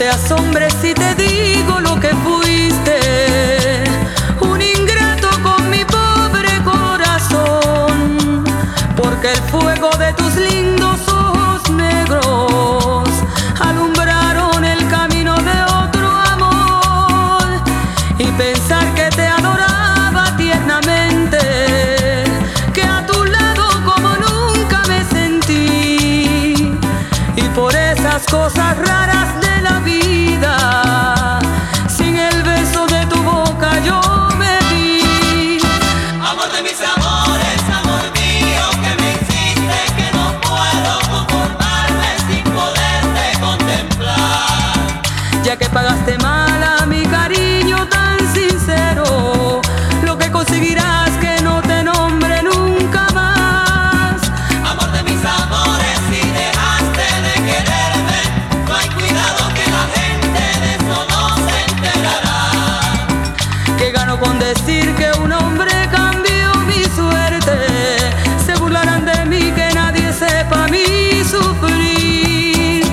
te asombres si te digo lo que fuiste, un ingrato con mi pobre corazón, porque el fuego de tus lindos ojos negros alumbraron el camino de otro amor, y pensar que te adoraba tiernamente, que a tu lado como nunca me sentí, y por esas cosas raras de la vida, sin el beso de tu boca yo me vi. Amor de mis amores, amor mío, que me hiciste, que no puedo conformarme sin poderte contemplar. Ya que pagaste mal a mi cariño tan sincero, lo que conseguirás que no te nombre nunca más. Amor de mis amores, si dejaste de quererme, no hay cuidado que la gente de eso no se enterará. Que gano con decir que un hombre cambió mi suerte, se burlarán de mí, que nadie sepa mi sufrir.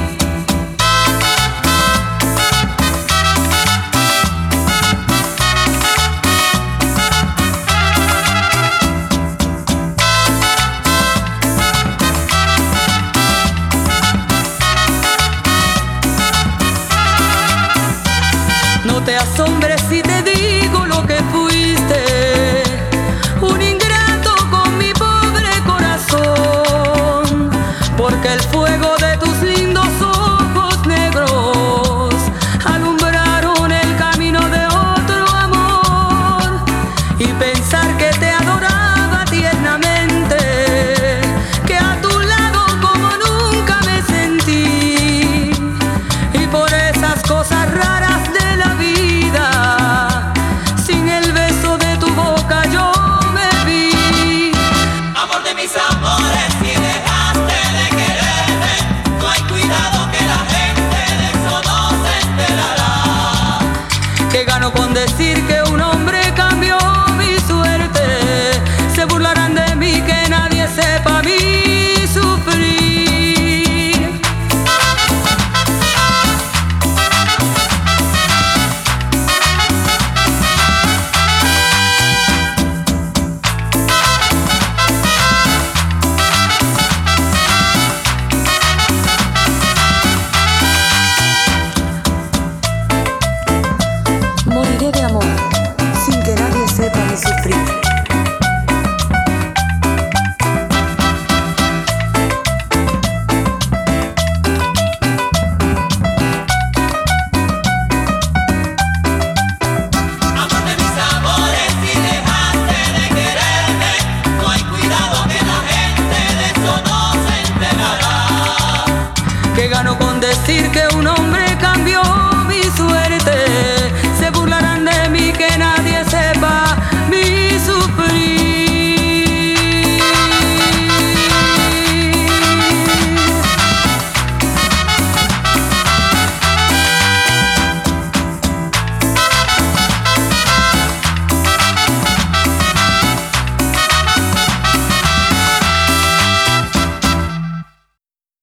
No te asombres si te digo lo que fuiste, un ingrato con mi pobre corazón, porque el fuego de tus lindos ojos negros alumbraron el camino de otro amor, y pensar que te adoraba tiernamente, que a tu lado como nunca me sentí, y por esas cosas raras de la vida, sin el beso de tu boca yo me vi. Amor de mis amores, si dejaste de quererme, no hay cuidado que la gente de eso no se enterará. Que gano con decir que un hombre cambió mi suerte, se burlarán de mí, que nadie sepa mi sufrir. Moriré de amor sin que nadie sepa mi sufrir. Amor de mis amores, si dejaste de quererme, no hay cuidado que la gente de eso no se enterará. Que gano con decir que un hombre